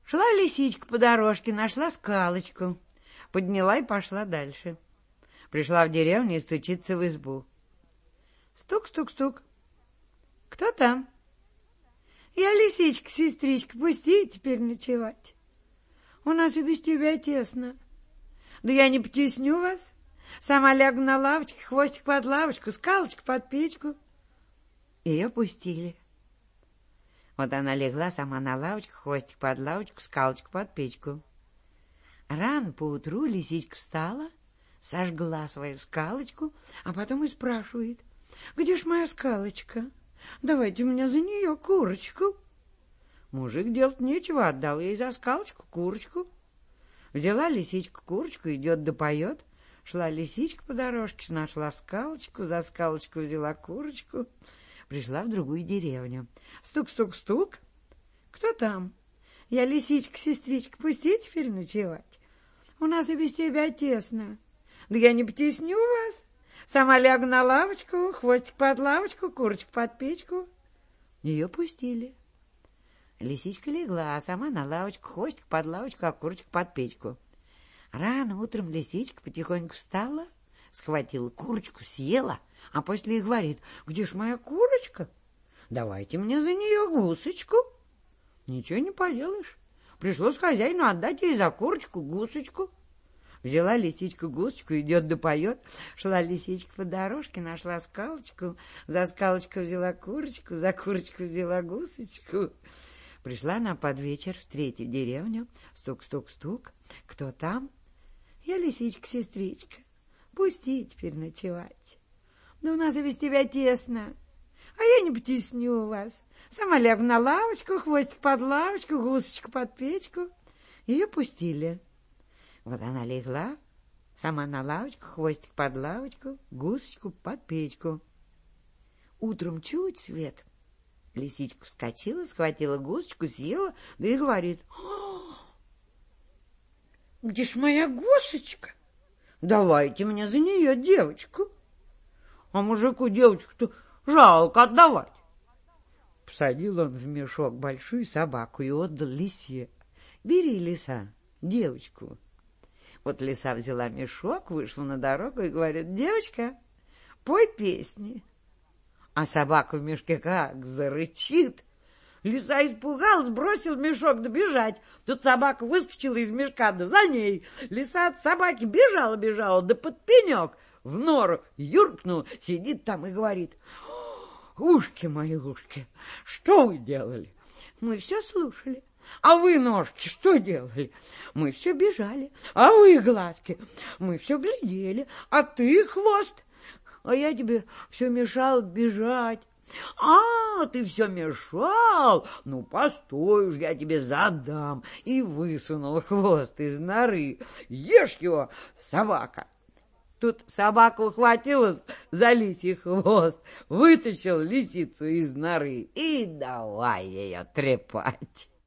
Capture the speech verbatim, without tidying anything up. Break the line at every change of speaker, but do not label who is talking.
Шла лисичка по дорожке, нашла скалочку, подняла и пошла дальше. Пришла в деревню и стучится в избу. Стук-стук-стук. Кто там? Я лисичка, сестричка, пусти теперь ночевать. У нас и без тебя тесно. Да я не потесню вас. Сама лягу на лавочке, хвостик под лавочку, скалочку под печку. Ее пустили. Вот она легла сама на лавочку, хвостик под лавочку, скалочку под печку. Рано поутру лисичка встала, сожгла свою скалочку, а потом и спрашивает: «Где ж моя скалочка? Давайте у меня за нее курочку». Мужик делать нечего, отдал ей за скалочку курочку. Взяла лисичка курочку, идет да поет. Шла лисичка по дорожке, нашла скалочку, за скалочку взяла курочку. Пришла в другую деревню. Стук-стук-стук. Кто там? Я лисичка, сестричка, пусти теперь ночевать. У нас и без тебя тесно. Да я не потесню вас. Сама лягу на лавочку, хвостик под лавочку, курочку под печку. Ее пустили. Лисичка легла, а сама на лавочку, хвостик под лавочку, а курочку под печку. Рано утром лисичка потихоньку встала, схватила курочку, съела, а после и говорит: «Где ж моя курочка? Давайте мне за нее гусочку». Ничего не поделаешь. Пришлось хозяину отдать ей за курочку гусочку. Взяла лисичка гусочку, идет да поет. Шла лисичка по дорожке, нашла скалочку, за скалочку взяла курочку, за курочку взяла гусочку. Пришла она под вечер в третью деревню. Стук-стук-стук. Кто там? Я лисичка, сестричка. Пусти теперь ночевать. Да у нас и без тебя тесно. А я не потесню вас. Сама лягу на лавочку, хвостик под лавочку, гусочку под печку. Ее пустили. Вот она легла, сама на лавочку, хвостик под лавочку, гусочку под печку. Утром чуть свет. Лисичка вскочила, схватила гусочку, съела, да и говорит: «Где ж моя гусочка? Давайте мне за нее девочку». А мужику девочку-то жалко отдавать. Посадил он в мешок большую собаку и отдал лисе. «Бери, лиса, девочку». Вот лиса взяла мешок, вышла на дорогу и говорит: «Девочка, пой песни». А собака в мешке как зарычит. Лиса испугалась, бросил мешок да бежать. Тут собака выскочила из мешка, да за ней. Лиса от собаки бежала-бежала, да под пенек в нору юркнула, сидит там и говорит: «Ушки мои, ушки, что вы делали?» «Мы все слушали». «А вы, ножки, что делали?» «Мы все бежали». «А вы, глазки?» «Мы все глядели». «А ты, хвост?» «А я тебе все мешал бежать». «А, ты все мешал? Ну, постой уж, я тебе задам». И высунул хвост из норы. «Ешь его, собака!» Тут собака ухватилась за лисий хвост, вытащил лисицу из норы и давай ее трепать.